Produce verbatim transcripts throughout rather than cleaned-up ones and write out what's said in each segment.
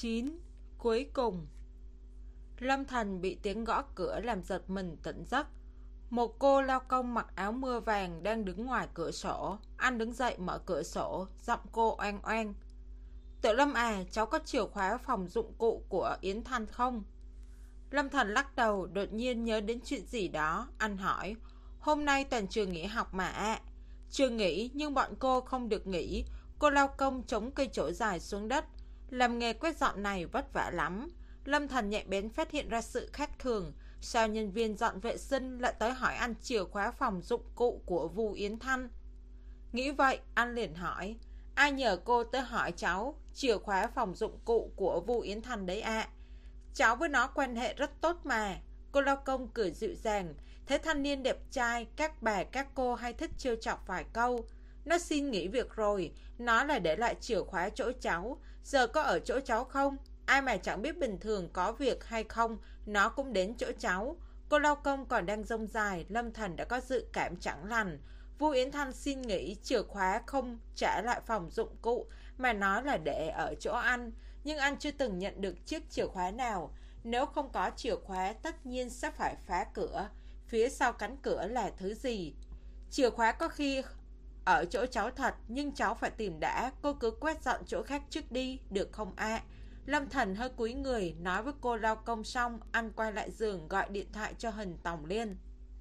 chín. Cuối cùng. Lâm Thành bị tiếng gõ cửa làm giật mình tỉnh giấc. Một cô lao công mặc áo mưa vàng đang đứng ngoài cửa sổ. Anh đứng dậy mở cửa sổ, giọng cô oang oang. Tiểu Lâm à, cháu có chìa khóa phòng dụng cụ của Yến Thanh không? Lâm Thành lắc đầu, đột nhiên nhớ đến chuyện gì đó. Anh hỏi, hôm nay toàn trường nghỉ học mà ạ. À. Trường nghỉ nhưng bọn cô không được nghỉ. Cô lao công chống cây chổi dài xuống đất. Làm nghề quét dọn này vất vả lắm. Lâm Thành nhạy bén phát hiện ra sự khác thường. Sao nhân viên dọn vệ sinh lại tới hỏi anh chìa khóa phòng dụng cụ của Vu Yến Thanh? Nghĩ vậy, anh liền hỏi, ai nhờ cô tới hỏi cháu chìa khóa phòng dụng cụ của Vu Yến Thanh đấy ạ? À? Cháu với nó quan hệ rất tốt mà. Cô lao công cười dịu dàng. Thấy thanh niên đẹp trai, các bà các cô hay thích trêu chọc vài câu. Nó xin nghỉ việc rồi. Nó là để lại chìa khóa chỗ cháu. Giờ có ở chỗ cháu không? Ai mà chẳng biết bình thường có việc hay không, nó cũng đến chỗ cháu. Cô lao công còn đang rông dài, Lâm Thành đã có dự cảm chẳng lành. Vu Yến Thanh xin nghỉ, chìa khóa không trả lại phòng dụng cụ, mà nói là để ở chỗ anh. Nhưng anh chưa từng nhận được chiếc chìa khóa nào. Nếu không có chìa khóa, tất nhiên sẽ phải phá cửa. Phía sau cánh cửa là thứ gì? Chìa khóa có khi ở chỗ cháu thật, nhưng cháu phải tìm đã. Cô cứ quét dọn chỗ khác trước đi, được không ạ? À? Lâm Thành hơi cúi người, nói với cô lao công xong, anh quay lại giường gọi điện thoại cho Hình Tòng Liên.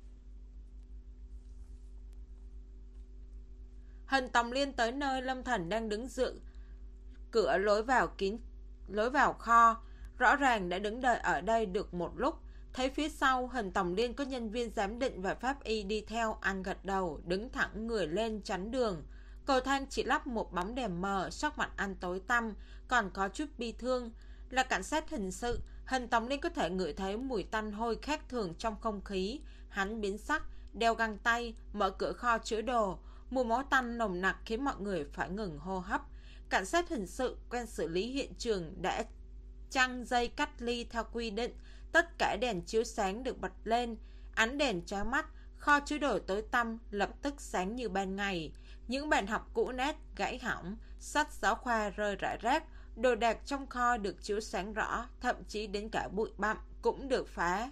Hình Tòng Liên tới nơi Lâm Thành đang đứng dự cửa lối vào kín lối vào kho. Rõ ràng đã đứng đợi ở đây được một lúc. Thấy phía sau Hình Tòng Liên có nhân viên giám định và pháp y đi theo, anh gật đầu, đứng thẳng người lên chắn đường. Cầu thang chỉ lắp một bóng đèn mờ, sắc mặt anh tối tăm, còn có chút bi thương. Là cảnh sát hình sự, Hình Tòng Liên có thể ngửi thấy mùi tanh hôi khác thường trong không khí. Hắn biến sắc, đeo găng tay, mở cửa kho chứa đồ. Mùi máu tanh nồng nặc khiến mọi người phải ngừng hô hấp. Cảnh sát hình sự quen xử lý hiện trường đã trăng dây cắt ly theo quy định. Tất cả đèn chiếu sáng được bật lên, ánh đèn chói mắt. Kho chứa đồ tối tăm lập tức sáng như ban ngày. Những bàn học cũ nát, gãy hỏng, sách giáo khoa rơi rải rác. Đồ đạc trong kho được chiếu sáng rõ, thậm chí đến cả bụi bặm cũng được phá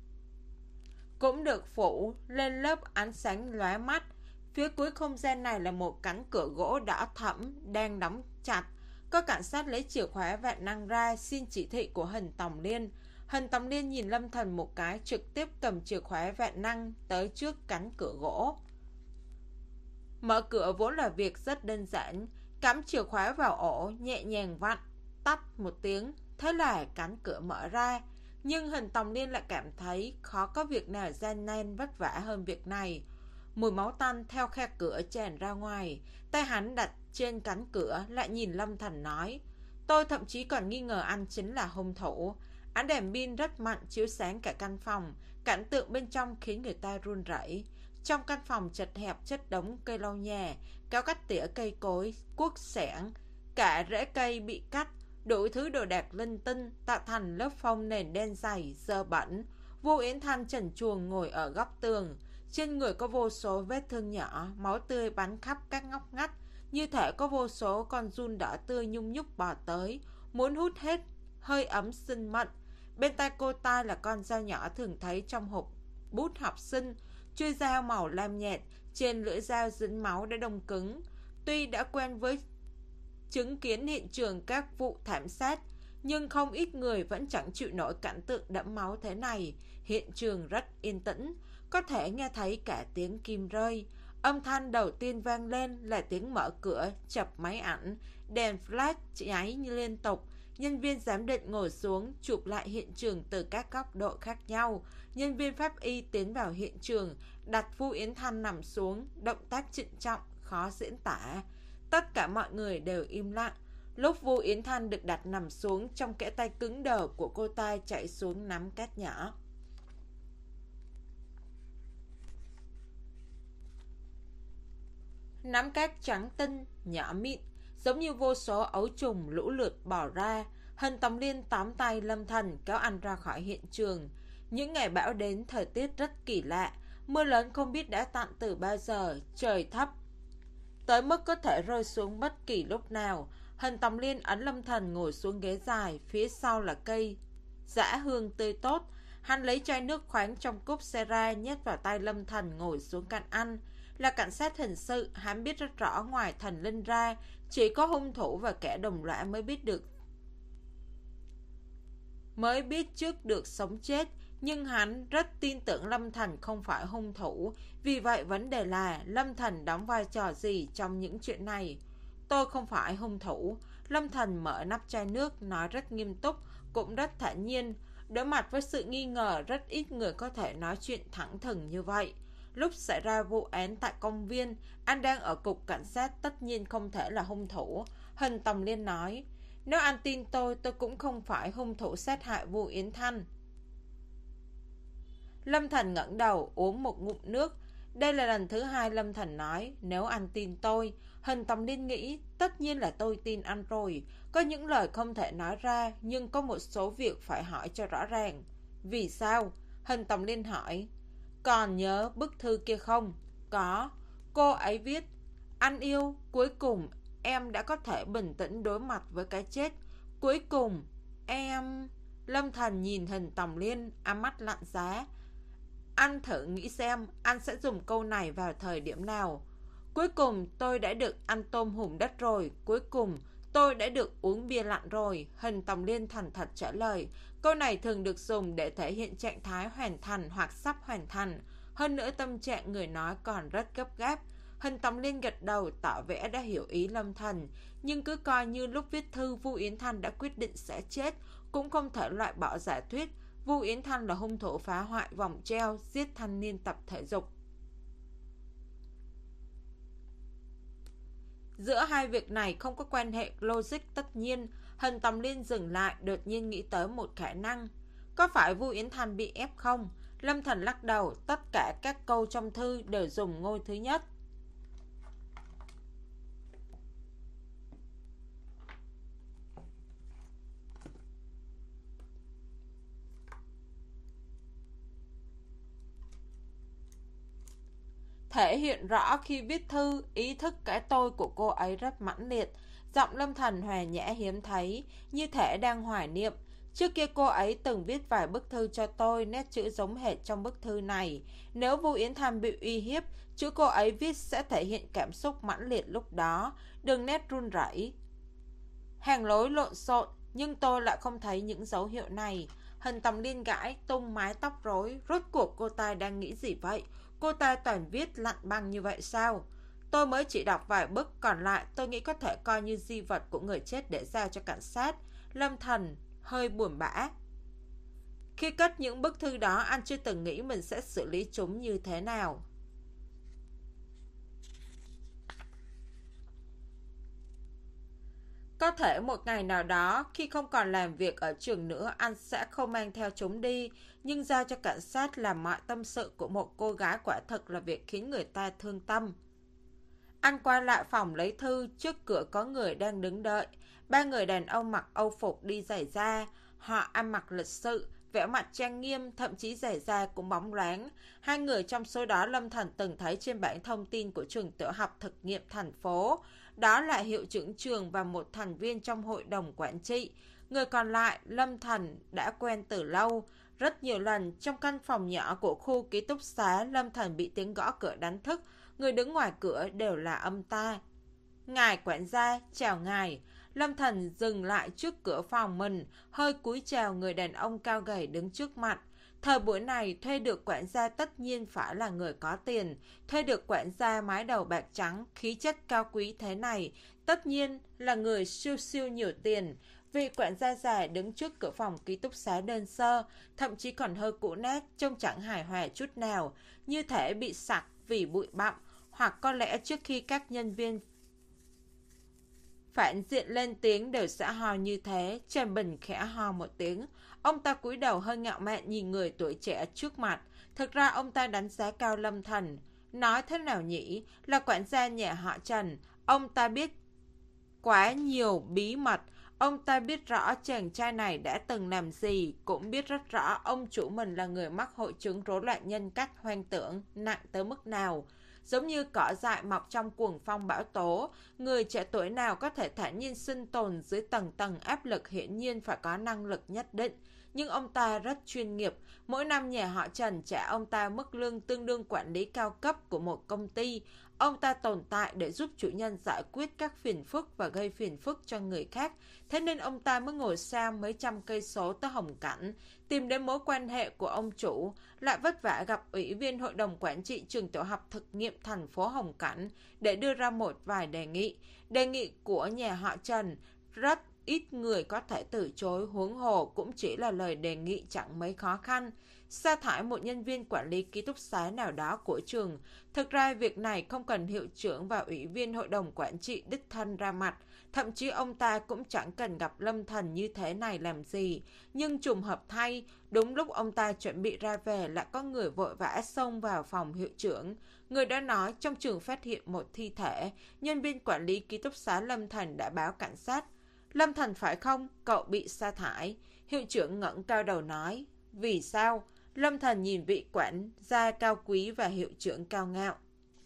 Cũng được phủ lên lớp ánh sáng lóa mắt. Phía cuối không gian này là một cánh cửa gỗ đỏ thẫm đang đóng chặt. Có cảnh sát lấy chìa khóa vạn năng ra xin chỉ thị của Hình Tòng Liên. Hình Tòng Liên nhìn Lâm Thành một cái, trực tiếp cầm chìa khóa vạn năng tới trước cánh cửa gỗ. Mở cửa vốn là việc rất đơn giản. Cắm chìa khóa vào ổ, nhẹ nhàng vặn, tắt một tiếng, thế là cánh cửa mở ra. Nhưng Hình Tòng Liên lại cảm thấy khó có việc nào gian nan vất vả hơn việc này. Mùi máu tanh theo khe cửa tràn ra ngoài. Tay hắn đặt trên cánh cửa, lại nhìn Lâm Thành nói, tôi thậm chí còn nghi ngờ anh chính là hung thủ. Ánh đèn pin rất mạnh chiếu sáng cả căn phòng. Cảnh tượng bên trong khiến người ta run rẩy. Trong căn phòng chật hẹp chất đống cây lau nhà, kéo cắt tỉa cây cối, cuốc xẻng, cả rễ cây bị cắt, đủ thứ đồ đạc linh tinh tạo thành lớp phông nền đen dày, dơ bẩn. Vu Yến Thanh trần truồng ngồi ở góc tường. Trên người có vô số vết thương nhỏ, máu tươi bắn khắp các ngóc ngách, như thể có vô số con giun đỏ tươi nhung nhúc bò tới, muốn hút hết hơi ấm sinh mệnh. Bên tay cô ta là con dao nhỏ thường thấy trong hộp bút học sinh, chuôi dao màu lam nhạt, trên lưỡi dao dính máu đã đông cứng. Tuy đã quen với chứng kiến hiện trường các vụ thảm sát, nhưng không ít người vẫn chẳng chịu nổi cảnh tượng đẫm máu thế này. Hiện trường rất yên tĩnh, có thể nghe thấy cả tiếng kim rơi. Âm thanh đầu tiên vang lên là tiếng mở cửa, chập máy ảnh, đèn flash cháy liên tục. Nhân viên giám định ngồi xuống, chụp lại hiện trường từ các góc độ khác nhau. Nhân viên pháp y tiến vào hiện trường, đặt Vu Yến Thanh nằm xuống, động tác trịnh trọng, khó diễn tả. Tất cả mọi người đều im lặng. Lúc Vu Yến Thanh được đặt nằm xuống, trong kẽ tay cứng đờ của cô ta chạy xuống nắm cát nhỏ. Nắm cát trắng tinh, nhỏ mịn, giống như vô số ấu trùng lũ lượt bỏ ra. Hình Tòng Liên tóm tay Lâm Thành kéo anh ra khỏi hiện trường. Những ngày bão đến, thời tiết rất kỳ lạ. Mưa lớn không biết đã tạnh từ bao giờ, trời thấp tới mức có thể rơi xuống bất kỳ lúc nào. Hình Tòng Liên ấn Lâm Thần ngồi xuống ghế dài, phía sau là cây dã hương tươi tốt. Hắn lấy chai nước khoáng trong cốc xe ra, nhét vào tay Lâm Thần ngồi xuống cạnh ăn. Là cảnh sát hình sự, hắn biết rất rõ ngoài thần linh ra, chỉ có hung thủ và kẻ đồng lõa mới biết được mới biết trước được sống chết. Nhưng hắn rất tin tưởng Lâm Thần không phải hung thủ. Vì vậy vấn đề là Lâm Thần đóng vai trò gì trong những chuyện này? Tôi không phải hung thủ. Lâm Thần mở nắp chai nước, nói rất nghiêm túc, cũng rất thản nhiên. Đối mặt với sự nghi ngờ, rất ít người có thể nói chuyện thẳng thừng như vậy. Lúc xảy ra vụ án tại công viên, anh đang ở cục cảnh sát, tất nhiên không thể là hung thủ. Hình Tòng Liên nói, nếu anh tin tôi, tôi cũng không phải hung thủ sát hại Vu Yến Thanh. Lâm Thần ngẩng đầu, uống một ngụm nước. Đây là lần thứ hai Lâm Thần nói, nếu anh tin tôi. Hình Tòng Liên nghĩ, tất nhiên là tôi tin anh rồi. Có những lời không thể nói ra, nhưng có một số việc phải hỏi cho rõ ràng. Vì sao? Hình Tòng Liên hỏi. Còn nhớ bức thư kia không? Có. Cô ấy viết, anh yêu, cuối cùng em đã có thể bình tĩnh đối mặt với cái chết. Cuối cùng, em... Lâm Thần nhìn Hình Tòng Liên, ánh mắt lạnh giá. Anh thử nghĩ xem, anh sẽ dùng câu này vào thời điểm nào? Cuối cùng tôi đã được ăn tôm hùm đất rồi. Cuối cùng tôi đã được uống bia lạnh rồi. Hình Tòng Liên thành thật trả lời. Câu này thường được dùng để thể hiện trạng thái hoàn thành hoặc sắp hoàn thành. Hơn nữa tâm trạng người nói còn rất gấp gáp. Hình Tòng Liên gật đầu tỏ vẻ đã hiểu ý Lâm Thần. Nhưng cứ coi như lúc viết thư Vu Yến Thanh đã quyết định sẽ chết, cũng không thể loại bỏ giả thuyết Vu Yến Thanh là hung thủ phá hoại vòng treo, giết thanh niên tập thể dục. Giữa hai việc này không có quan hệ logic tất nhiên. Hình Tòng Liên dừng lại, đột nhiên nghĩ tới một khả năng. Có phải Vu Yến Thanh bị ép không? Lâm Thần lắc đầu, tất cả các câu trong thư đều dùng ngôi thứ nhất. Thể hiện rõ khi viết thư, ý thức cái tôi của cô ấy rất mãnh liệt. Giọng Lâm Thần hòa nhã hiếm thấy, như thể đang hoài niệm. Trước kia cô ấy từng viết vài bức thư cho tôi, nét chữ giống hệt trong bức thư này. Nếu Vu Yến Thanh bị uy hiếp, chữ cô ấy viết sẽ thể hiện cảm xúc mãnh liệt lúc đó, đường nét run rẩy, hàng lối lộn xộn, nhưng tôi lại không thấy những dấu hiệu này. Hình Tòng Liên gãi tung mái tóc rối, rốt cuộc cô ta đang nghĩ gì vậy? Cô ta toàn viết lạnh băng như vậy sao? Tôi mới chỉ đọc vài bức, còn lại tôi nghĩ có thể coi như di vật của người chết để giao cho cảnh sát. Lâm Thần hơi buồn bã. Khi cất những bức thư đó, anh chưa từng nghĩ mình sẽ xử lý chúng như thế nào. Có thể một ngày nào đó, khi không còn làm việc ở trường nữa, anh sẽ không mang theo chúng đi, nhưng giao cho cảnh sát làm mọi tâm sự của một cô gái quả thực là việc khiến người ta thương tâm. Anh qua lại phòng lấy thư, trước cửa có người đang đứng đợi. Ba người đàn ông mặc âu phục đi giày da, họ ăn mặc lịch sự, vẻ mặt trang nghiêm, thậm chí giày da cũng bóng loáng. Hai người trong số đó Lâm Thần từng thấy trên bảng thông tin của trường tiểu học thực nghiệm thành phố. Đó là hiệu trưởng trường và một thành viên trong hội đồng quản trị. Người còn lại, Lâm Thần đã quen từ lâu. Rất nhiều lần, trong căn phòng nhỏ của khu ký túc xá, Lâm Thần bị tiếng gõ cửa đánh thức. Người đứng ngoài cửa đều là ông ta. Ngài quản gia, chào ngài. Lâm Thần dừng lại trước cửa phòng mình, hơi cúi chào người đàn ông cao gầy đứng trước mặt. Thời buổi này, thuê được quản gia tất nhiên phải là người có tiền. Thuê được quản gia mái đầu bạc trắng, khí chất cao quý thế này, tất nhiên là người siêu siêu nhiều tiền. Vị quản gia già đứng trước cửa phòng ký túc xá đơn sơ, thậm chí còn hơi cũ nát, trông chẳng hài hòa chút nào, như thể bị sặc vì bụi bặm, hoặc có lẽ trước khi các nhân viên phản diện lên tiếng đều sẽ ho như thế. Trần Bình khẽ ho một tiếng. Ông ta cúi đầu hơi ngạo mạn nhìn người tuổi trẻ trước mặt. Thực ra ông ta đánh giá cao Lâm Thần. Nói thế nào nhỉ? Là quản gia nhà họ Trần. Ông ta biết quá nhiều bí mật. Ông ta biết rõ chàng trai này đã từng làm gì, cũng biết rất rõ ông chủ mình là người mắc hội chứng rối loạn nhân cách hoang tưởng nặng tới mức nào. giống như cỏ dại mọc trong cuồng phong bão tố. Người trẻ tuổi nào có thể thản nhiên sinh tồn dưới tầng tầng áp lực hiển nhiên phải có năng lực nhất định. Nhưng ông ta rất chuyên nghiệp. Mỗi năm nhà họ Trần trả ông ta mức lương tương đương quản lý cao cấp của một công ty. Ông ta tồn tại để giúp chủ nhân giải quyết các phiền phức và gây phiền phức cho người khác. Thế nên ông ta mới ngồi xa mấy trăm cây số tới Hồng Cảnh, tìm đến mối quan hệ của ông chủ, lại vất vả gặp ủy viên hội đồng quản trị trường tiểu học thực nghiệm thành phố Hồng Cảnh để đưa ra một vài đề nghị. Đề nghị của nhà họ Trần rất ít người có thể từ chối, huống hồ cũng chỉ là lời đề nghị chẳng mấy khó khăn. Sa thải một nhân viên quản lý ký túc xá nào đó của trường. Thực ra việc này không cần hiệu trưởng và ủy viên hội đồng quản trị đích thân ra mặt. Thậm chí ông ta cũng chẳng cần gặp Lâm Thần như thế này làm gì. Nhưng trùng hợp thay, đúng lúc ông ta chuẩn bị ra về lại có người vội vã xông vào phòng hiệu trưởng. Người đã nói trong trường phát hiện một thi thể. Nhân viên quản lý ký túc xá Lâm Thần đã báo cảnh sát. Lâm Thần phải không? Cậu bị sa thải. Hiệu trưởng ngẩng cao đầu nói. Vì sao? Lâm Thần nhìn vị quản gia cao quý và hiệu trưởng cao ngạo.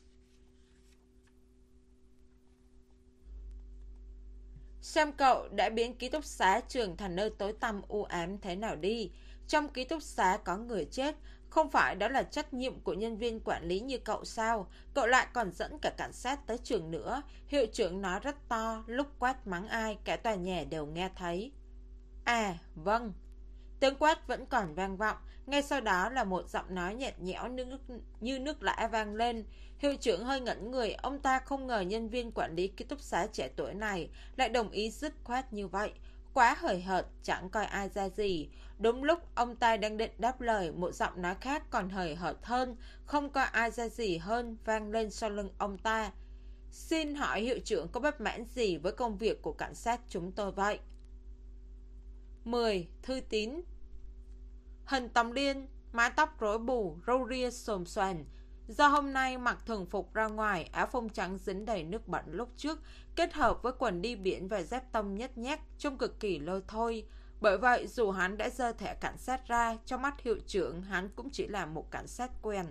Xem cậu đã biến ký túc xá trường thành nơi tối tăm u ám thế nào đi. Trong ký túc xá có người chết, không phải đó là trách nhiệm của nhân viên quản lý như cậu sao? Cậu lại còn dẫn cả cảnh sát tới trường nữa. Hiệu trưởng nói rất to, lúc quát mắng ai, cả tòa nhà đều nghe thấy. À, vâng. Tiếng quát vẫn còn vang vọng. Ngay sau đó là một giọng nói nhạt nhẽo như nước, như nước lã vang lên. Hiệu trưởng hơi ngẩn người. Ông ta không ngờ nhân viên quản lý ký túc xá trẻ tuổi này lại đồng ý dứt khoát như vậy. Quá hời hợt, chẳng coi ai ra gì. Đúng lúc ông ta đang định đáp lời, một giọng nói khác còn hời hợt hơn, không coi ai ra gì hơn, vang lên sau lưng ông ta. Xin hỏi hiệu trưởng có bất mãn gì với công việc của cảnh sát chúng tôi vậy? mười. Thư tín. Hình Tòng Liên, mái tóc rối bù, râu ria xồm xoàn. Do hôm nay mặc thường phục ra ngoài, áo phông trắng dính đầy nước bẩn lúc trước, kết hợp với quần đi biển và dép tông nhét nhác, trông cực kỳ lôi thôi. Bởi vậy, dù hắn đã giơ thẻ cảnh sát ra, trong mắt hiệu trưởng, hắn cũng chỉ là một cảnh sát quen.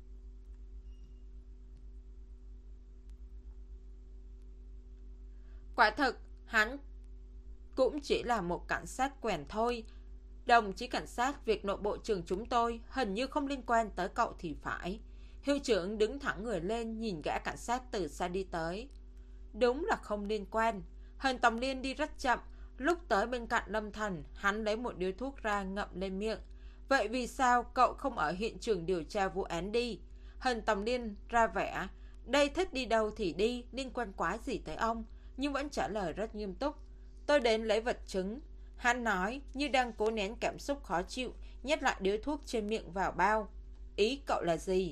Quả thực, hắn cũng chỉ là một cảnh sát quen thôi. Đồng chí cảnh sát, việc nội bộ trường chúng tôi hình như không liên quan tới cậu thì phải. Hiệu trưởng đứng thẳng người lên, nhìn gã cảnh sát từ xa đi tới. Đúng là không liên quan. Hình Tòng Liên đi rất chậm. Lúc tới bên cạnh Lâm Thần, hắn lấy một điếu thuốc ra ngậm lên miệng. Vậy vì sao cậu không ở hiện trường điều tra vụ án đi? Hình Tòng Liên ra vẻ, đây thích đi đâu thì đi, liên quan quá gì tới ông? Nhưng vẫn trả lời rất nghiêm túc. Tôi đến lấy vật chứng. Hắn nói như đang cố nén cảm xúc khó chịu, nhét lại điếu thuốc trên miệng vào bao. Ý cậu là gì?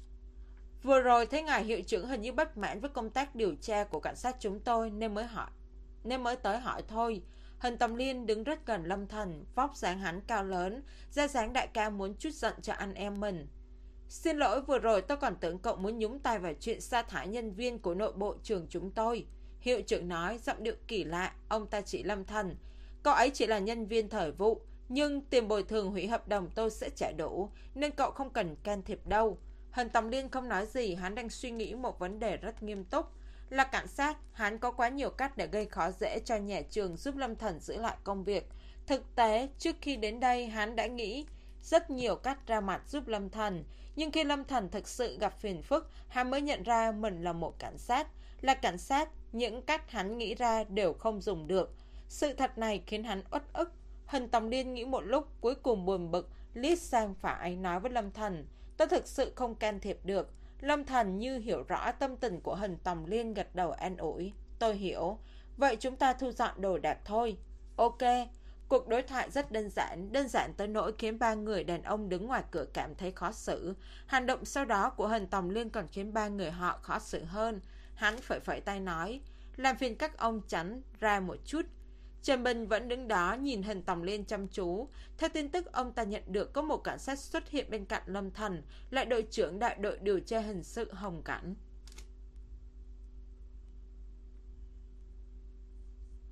Vừa rồi thấy ngài hiệu trưởng hình như bất mãn với công tác điều tra của cảnh sát chúng tôi nên mới hỏi, nên mới tới hỏi thôi. Hình Tòng Liên đứng rất gần Lâm Thần, vóc dáng hắn cao lớn, da dáng đại ca muốn chút giận cho anh em mình. Xin lỗi, vừa rồi tôi còn tưởng cậu muốn nhúng tay vào chuyện sa thải nhân viên của nội bộ trường chúng tôi. Hiệu trưởng nói, giọng điệu kỳ lạ. Ông ta chỉ Lâm Thần. Cậu ấy chỉ là nhân viên thời vụ, nhưng tiền bồi thường hủy hợp đồng tôi sẽ trả đủ, nên cậu không cần can thiệp đâu. Hình Tòng Liên không nói gì, hắn đang suy nghĩ một vấn đề rất nghiêm túc. Là cảnh sát, hắn có quá nhiều cách để gây khó dễ cho nhà trường giúp Lâm Thần giữ lại công việc. Thực tế, trước khi đến đây, hắn đã nghĩ rất nhiều cách ra mặt giúp Lâm Thần. Nhưng khi Lâm Thần thực sự gặp phiền phức, hắn mới nhận ra mình là một cảnh sát. Là cảnh sát, những cách hắn nghĩ ra đều không dùng được. Sự thật này khiến hắn uất ức. Hình Tòng Liên nghĩ một lúc, cuối cùng buồn bực, liếc sang phải nói với Lâm Thần. Tôi thực sự không can thiệp được. Lâm Thần như hiểu rõ tâm tình của Hình Tòng Liên, gật đầu an ủi. Tôi hiểu. Vậy chúng ta thu dọn đồ đạc thôi. Ok. Cuộc đối thoại rất đơn giản, đơn giản tới nỗi khiến ba người đàn ông đứng ngoài cửa cảm thấy khó xử. Hành động sau đó của Hình Tòng Liên còn khiến ba người họ khó xử hơn. Hắn phẩy phẩy tay nói, làm phiền các ông tránh ra một chút. Trần Bình vẫn đứng đó nhìn Hình Tòng Liên chăm chú. Theo tin tức ông ta nhận được, có một cảnh sát xuất hiện bên cạnh Lâm Thần, lại đội trưởng đại đội điều tra hình sự Hồng Cảnh.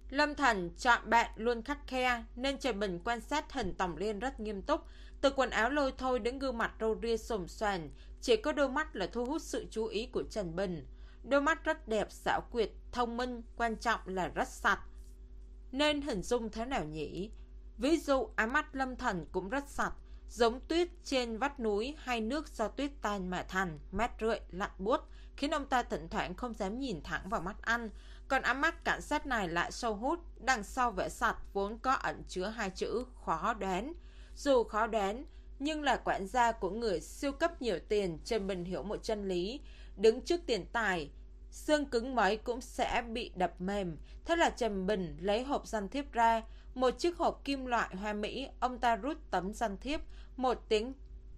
Lâm Thành chọn bạn luôn khắt khe, nên Trần Bình quan sát hình Tòng Liên rất nghiêm túc. Từ quần áo lôi thôi đến gương mặt râu ria xồm xoàn, chỉ có đôi mắt là thu hút sự chú ý của Trần Bình. Đôi mắt rất đẹp, xảo quyệt, thông minh, quan trọng là rất sạch. Nên hình dung thế nào nhỉ? Ví dụ ánh mắt Lâm Thành cũng rất sạch, giống tuyết trên vách núi hay nước do tuyết tan mà thành, mát rượi, lạnh buốt, khiến ông ta thỉnh thoảng không dám nhìn thẳng vào mắt anh. Còn ánh mắt cảnh sát này lại sâu hút, đằng sau vẻ sạch vốn có ẩn chứa hai chữ khó đoán. Dù khó đoán, nhưng là quản gia của người siêu cấp nhiều tiền, Trần Bình hiểu một chân lý: đứng trước tiền tài, xương cứng mấy cũng sẽ bị đập mềm. Thế là Trần Bình lấy hộp danh thiếp ra, một chiếc hộp kim loại hoa mỹ. Ông ta rút tấm danh thiếp, một tiếng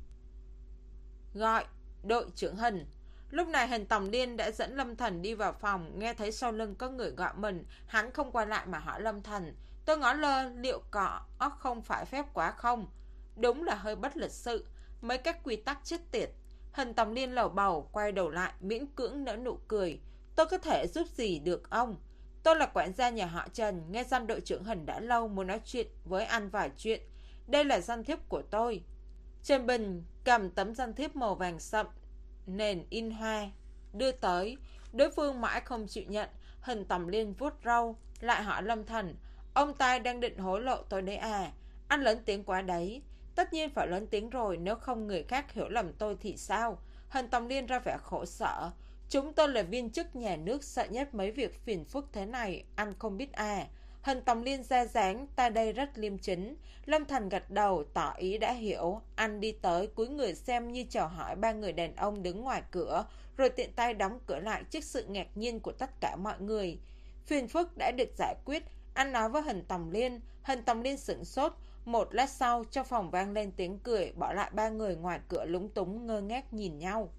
gọi: đội trưởng Hình. Lúc này Hình Tòng Liên đã dẫn Lâm Thành đi vào phòng. Nghe thấy sau lưng có người gọi mình, hắn không quay lại mà hỏi Lâm Thành: tôi ngó lơ, liệu cọ không phải phép quá không? Đúng là hơi bất lịch sự, mấy các quy tắc chết tiệt. Hình Tòng Liên lầu bầu, quay đầu lại miễn cưỡng nở nụ cười: tôi có thể giúp gì được ông? Tôi là quản gia nhà họ Trần, nghe danh đội trưởng Hình đã lâu, muốn nói chuyện với anh vài chuyện. Đây là danh thiếp của tôi. Trần Bình cầm tấm danh thiếp màu vàng sậm, nền in hoa, đưa tới. Đối phương mãi không chịu nhận. Hình Tòng Liên vuốt râu, lại hỏi Lâm Thành: ông ta đang định hối lộ tôi đấy à? Anh lớn tiếng quá đấy. Tất nhiên phải lớn tiếng rồi, nếu không người khác hiểu lầm tôi thì sao? Hình Tòng Liên ra vẻ khổ sở: chúng tôi là viên chức nhà nước, sợ nhất mấy việc phiền phức thế này, anh không biết à? Hình Tòng Liên ra dáng, ta đây rất liêm chính. Lâm Thành gật đầu, tỏ ý đã hiểu. Anh đi tới, cúi người xem như chào hỏi ba người đàn ông đứng ngoài cửa, rồi tiện tay đóng cửa lại trước sự ngạc nhiên của tất cả mọi người. Phiền phức đã được giải quyết, anh nói với Hình Tòng Liên. Hình Tòng Liên sửng sốt. Một lát sau, trong phòng vang lên tiếng cười, bỏ lại ba người ngoài cửa lúng túng ngơ ngác nhìn nhau.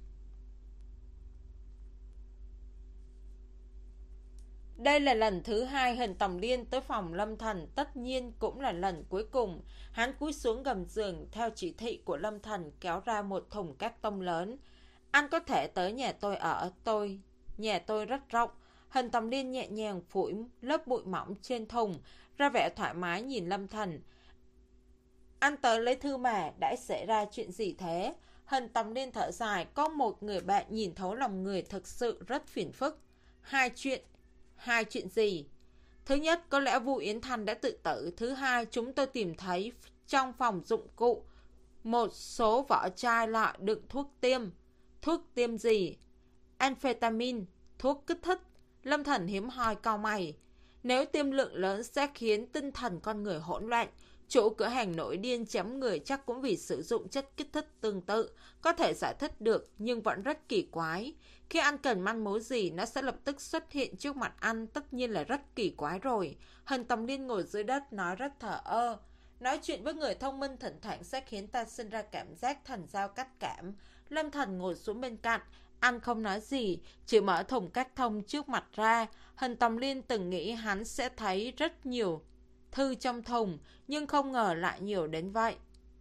Đây là lần thứ hai Hình Tòng Liên tới phòng Lâm Thành, tất nhiên cũng là lần cuối cùng. Hắn cúi xuống gầm giường, theo chỉ thị của Lâm Thành kéo ra một thùng cát tông lớn. Anh có thể tới nhà tôi ở, tôi nhà tôi rất rộng. Hình Tòng Liên nhẹ nhàng phủi lớp bụi mỏng trên thùng, ra vẻ thoải mái nhìn Lâm Thành. Anh tới lấy thư mà, đã xảy ra chuyện gì thế? Hình Tòng Liên thở dài, có một người bạn nhìn thấu lòng người, thực sự rất phiền phức. Hai chuyện. Hai chuyện gì? Thứ nhất, có lẽ Vu Yến Thanh đã tự tử. Thứ hai, chúng tôi tìm thấy trong phòng dụng cụ một số vỏ chai lọ đựng thuốc tiêm. Thuốc tiêm gì? Amphetamine, thuốc kích thích. Lâm Thành hiếm hoi cau mày. Nếu tiêm lượng lớn sẽ khiến tinh thần con người hỗn loạn. Chủ cửa hàng nổi điên chém người chắc cũng vì sử dụng chất kích thích tương tự. Có thể giải thích được, nhưng vẫn rất kỳ quái. Khi anh cần manh mối gì, nó sẽ lập tức xuất hiện trước mặt anh, tất nhiên là rất kỳ quái rồi. Hình Tòng Liên ngồi dưới đất, nói rất thờ ơ. Nói chuyện với người thông minh thỉnh thoảng sẽ khiến ta sinh ra cảm giác thần giao cách cảm. Lâm Thành ngồi xuống bên cạnh, anh không nói gì, chỉ mở thùng cát thông trước mặt ra. Hình Tòng Liên từng nghĩ hắn sẽ thấy rất nhiều thư trong thùng, nhưng không ngờ lại nhiều đến vậy.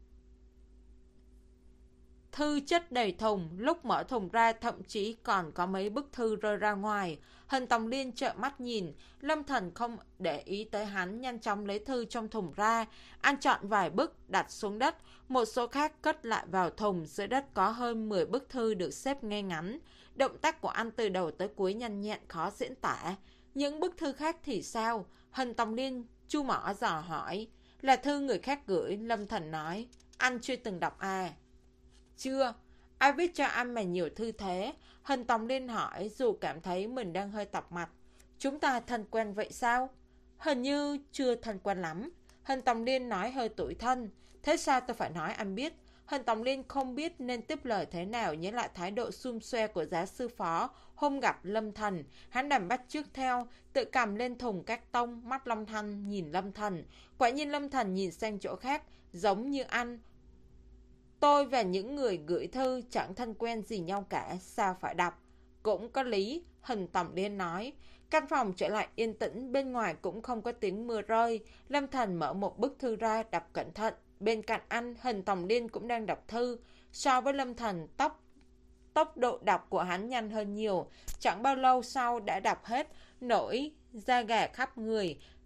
Thư chất đầy thùng, lúc mở thùng ra thậm chí còn có mấy bức thư rơi ra ngoài. Hình Tòng Liên trợn mắt nhìn. Lâm Thành không để ý tới hắn, nhanh chóng lấy thư trong thùng ra. Anh chọn vài bức đặt xuống đất, một số khác cất lại vào thùng. Dưới đất có hơn mười bức thư được xếp ngay ngắn. Động tác của anh từ đầu tới cuối nhanh nhẹn khó diễn tả. Những bức thư khác thì sao? Hình Tòng Liên chu mỏ dò hỏi. Là thư người khác gửi. Lâm Thành nói. Anh chưa từng đọc à? Chưa. Ai viết cho anh mà nhiều thư thế? Hình Tòng Liên hỏi, dù cảm thấy mình đang hơi tọc mặt. Chúng ta thân quen vậy sao? Hình như chưa thân quen lắm. Hình Tòng Liên nói hơi tủi thân. Thế sao tôi phải nói anh biết? Hình Tòng Liên không biết nên tiếp lời thế nào, nhớ lại thái độ xum xoe của giáo sư phó hôm gặp Lâm Thành. Hắn đành bắt chước theo, tự cầm lên thùng cát tông. Mắt Lâm Thành nhìn Lâm Thành. Quả nhiên Lâm Thành nhìn sang chỗ khác, giống như anh. Tôi và những người gửi thư chẳng thân quen gì nhau cả, sao phải đọc? Cũng có lý, Hình Tòng Liên nói. Căn phòng trở lại yên tĩnh, bên ngoài cũng không có tiếng mưa rơi. Lâm Thành mở một bức thư ra, đọc cẩn thận. Bên cạnh anh, Hình Tòng Liên cũng đang đọc thư. So với Lâm Thành, tốc, tốc độ đọc của hắn nhanh hơn nhiều. Chẳng bao lâu sau đã đọc hết, nổi da gà khắp người.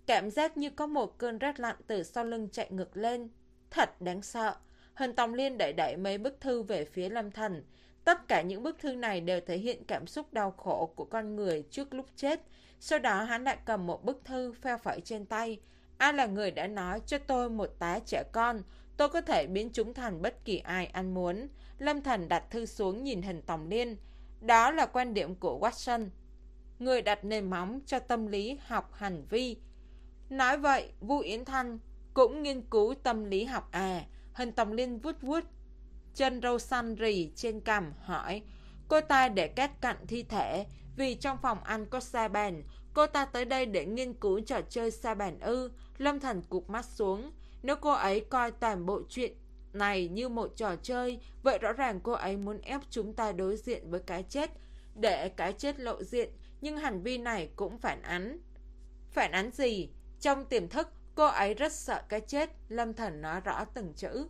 Cảm giác như có một cơn rét lạnh từ sau lưng chạy ngược lên. Thật đáng sợ. Hình Tòng Liên đẩy đẩy mấy bức thư về phía Lâm Thần. Tất cả những bức thư này đều thể hiện cảm xúc đau khổ của con người trước lúc chết. Sau đó hắn lại cầm một bức thư pheo phẩy trên tay. Ai là người đã nói cho tôi một tá trẻ con? Tôi có thể biến chúng thành bất kỳ ai anh muốn. Lâm Thần đặt thư xuống nhìn Hình Tòng Liên. Đó là quan điểm của Watson, người đặt nền móng cho tâm lý học hành vi. Nói vậy, Vu Yến Thanh cũng nghiên cứu tâm lý học à? Hình Tòng Liên vuốt vuốt chân râu xanh rì trên cằm hỏi. Cô ta để cát cặn thi thể vì trong phòng ăn có sa bàn. Cô ta tới đây để nghiên cứu trò chơi sa bàn ư? Lâm Thần cụp mắt xuống. Nếu cô ấy coi toàn bộ chuyện này như một trò chơi, vậy rõ ràng cô ấy muốn ép chúng ta đối diện với cái chết, để cái chết lộ diện. Nhưng hành vi này cũng phản ánh. Phản ánh gì? Trong tiềm thức, cô ấy rất sợ cái chết. Lâm Thần nói rõ từng chữ.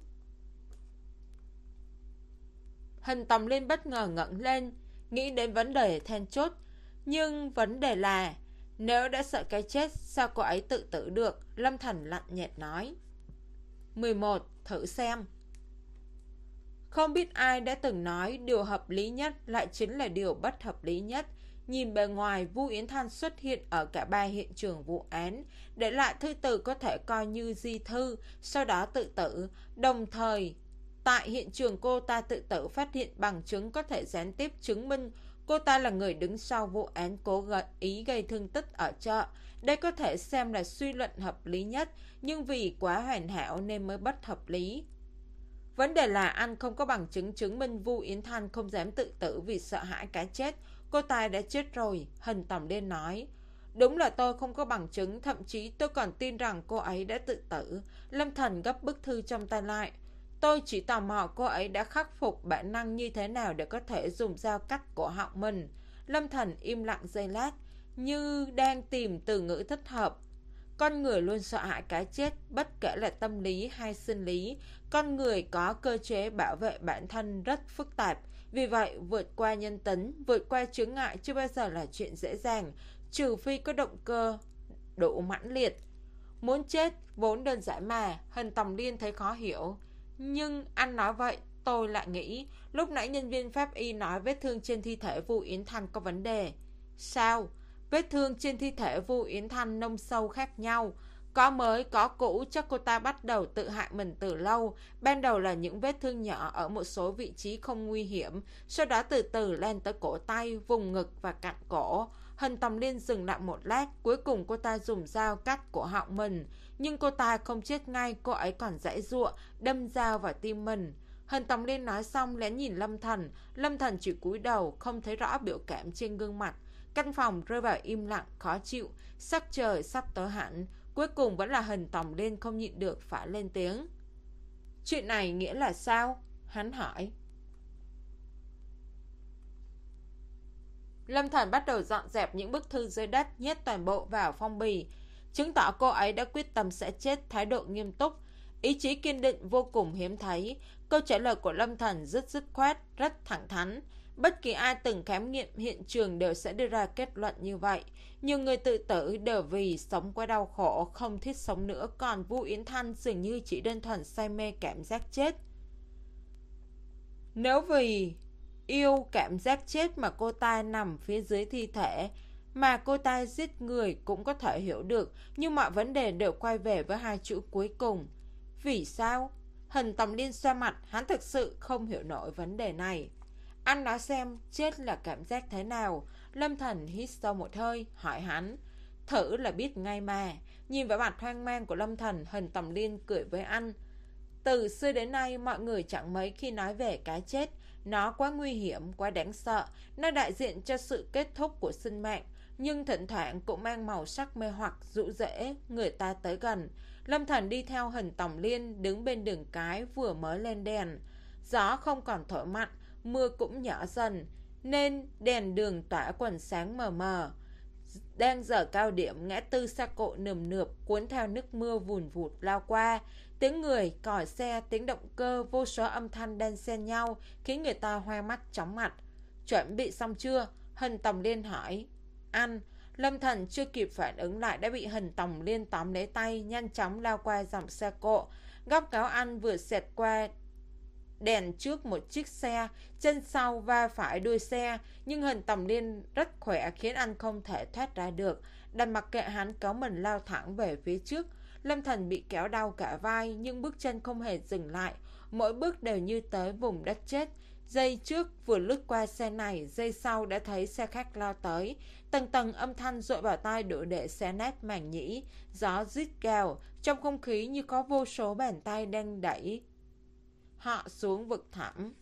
Hình Tòng Liên bất ngờ ngẩng lên, nghĩ đến vấn đề then chốt. Nhưng vấn đề là, nếu đã sợ cái chết, sao cô ấy tự tử được? Lâm Thần lạnh nhạt nói. mười một. Thử xem. Không biết ai đã từng nói điều hợp lý nhất lại chính là điều bất hợp lý nhất. Nhìn bề ngoài, Vu Yến Thanh xuất hiện ở cả ba hiện trường vụ án, để lại thư từ có thể coi như di thư, sau đó tự tử. Đồng thời, tại hiện trường cô ta tự tử phát hiện bằng chứng có thể gián tiếp chứng minh cô ta là người đứng sau vụ án cố gợi ý gây thương tích ở chợ. Đây có thể xem là suy luận hợp lý nhất, nhưng vì quá hoàn hảo nên mới bất hợp lý. Vấn đề là anh không có bằng chứng chứng minh Vu Yến Thanh không dám tự tử vì sợ hãi cái chết. Cô ta đã chết rồi, Hình Tòng Liên nói. Đúng là tôi không có bằng chứng, thậm chí tôi còn tin rằng cô ấy đã tự tử. Lâm Thần gấp bức thư trong tay lại. Tôi chỉ tò mò cô ấy đã khắc phục bản năng như thế nào để có thể dùng dao cắt cổ họng mình. Lâm Thần im lặng giây lát, như đang tìm từ ngữ thích hợp. Con người luôn sợ hãi cái chết, bất kể là tâm lý hay sinh lý. Con người có cơ chế bảo vệ bản thân rất phức tạp. Vì vậy, vượt qua nhân tính, vượt qua chướng ngại chưa bao giờ là chuyện dễ dàng, trừ phi có động cơ đủ mãnh liệt. Muốn chết vốn đơn giản mà. Hình Tòng Liên thấy khó hiểu. Nhưng anh nói vậy, tôi lại nghĩ lúc nãy nhân viên pháp y nói vết thương trên thi thể Vu Yến Thanh có vấn đề. Sao? Vết thương trên thi thể Vu Yến Thanh nông sâu khác nhau, có mới có cũ. Chắc cô ta bắt đầu tự hại mình từ lâu. Ban đầu là những vết thương nhỏ ở một số vị trí không nguy hiểm, sau đó từ từ lên tới cổ tay, vùng ngực và cạnh cổ. Hình Tòng Liên dừng lại một lát, cuối cùng cô ta dùng dao cắt cổ họng mình. Nhưng cô ta không chết ngay, cô ấy còn giãy giụa, đâm dao vào tim mình. Hình Tòng Liên nói xong lén nhìn Lâm Thần. Lâm Thần chỉ cúi đầu, không thấy rõ biểu cảm trên gương mặt. Căn phòng rơi vào im lặng, khó chịu. Sắc trời sắp tối hẳn. Cuối cùng vẫn là Hình Tòng Liên không nhịn được phải lên tiếng. Chuyện này nghĩa là sao? Hắn hỏi. Lâm Thần bắt đầu dọn dẹp những bức thư dưới đất, nhét toàn bộ vào phong bì, chứng tỏ cô ấy đã quyết tâm sẽ chết, thái độ nghiêm túc, ý chí kiên định vô cùng hiếm thấy. Câu trả lời của Lâm Thần rất dứt khoát, rất thẳng thắn. Bất kỳ ai từng khám nghiệm hiện trường đều sẽ đưa ra kết luận như vậy. Nhiều người tự tử đều vì sống quá đau khổ, không thiết sống nữa. Còn Vu Yến Thanh dường như chỉ đơn thuần say mê cảm giác chết. Nếu vì yêu cảm giác chết mà cô ta nằm phía dưới thi thể, mà cô ta giết người cũng có thể hiểu được. Nhưng mọi vấn đề đều quay về với hai chữ cuối cùng. Vì sao? Hình Tòng Liên xoa mặt, hắn thực sự không hiểu nổi vấn đề này. Anh nói xem, chết là cảm giác thế nào? Lâm Thần hít sâu một hơi, hỏi hắn. Thử là biết ngay mà. Nhìn vào mặt hoang mang của Lâm Thần, Hình Tòng Liên cười với anh. Từ xưa đến nay, mọi người chẳng mấy khi nói về cái chết. Nó quá nguy hiểm, quá đáng sợ. Nó đại diện cho sự kết thúc của sinh mạng, nhưng thỉnh thoảng cũng mang màu sắc mê hoặc, dụ dễ người ta tới gần. Lâm Thần đi theo Hình Tòng Liên, đứng bên đường cái vừa mới lên đèn. Gió không còn thổi mạnh, mưa cũng nhỏ dần, nên đèn đường tỏa quần sáng mờ mờ. Đang giờ cao điểm, ngã tư xe cộ nườm nượp cuốn theo nước mưa vùn vụt lao qua. Tiếng người, còi xe, tiếng động cơ, vô số âm thanh đan xen nhau, khiến người ta hoa mắt chóng mặt. Chuẩn bị xong chưa? Hình Tòng Liên hỏi. Anh, Lâm Thần chưa kịp phản ứng lại đã bị Hình Tòng Liên tóm lấy tay, nhanh chóng lao qua dòng xe cộ. Góc áo anh vừa xẹt qua đèn trước một chiếc xe, chân sau va phải đuôi xe, nhưng Hình Tòng Liên rất khỏe khiến anh không thể thoát ra được. Đành mặc kệ hắn kéo mình lao thẳng về phía trước. Lâm Thần bị kéo đau cả vai, nhưng bước chân không hề dừng lại, mỗi bước đều như tới vùng đất chết. Giây trước vừa lướt qua xe này, giây sau đã thấy xe khách lao tới. Tầng tầng âm thanh dội vào tai đủ để xé nát màng nhĩ. Gió rít gào, trong không khí như có vô số bàn tay đang đẩy họ xuống vực thẳm.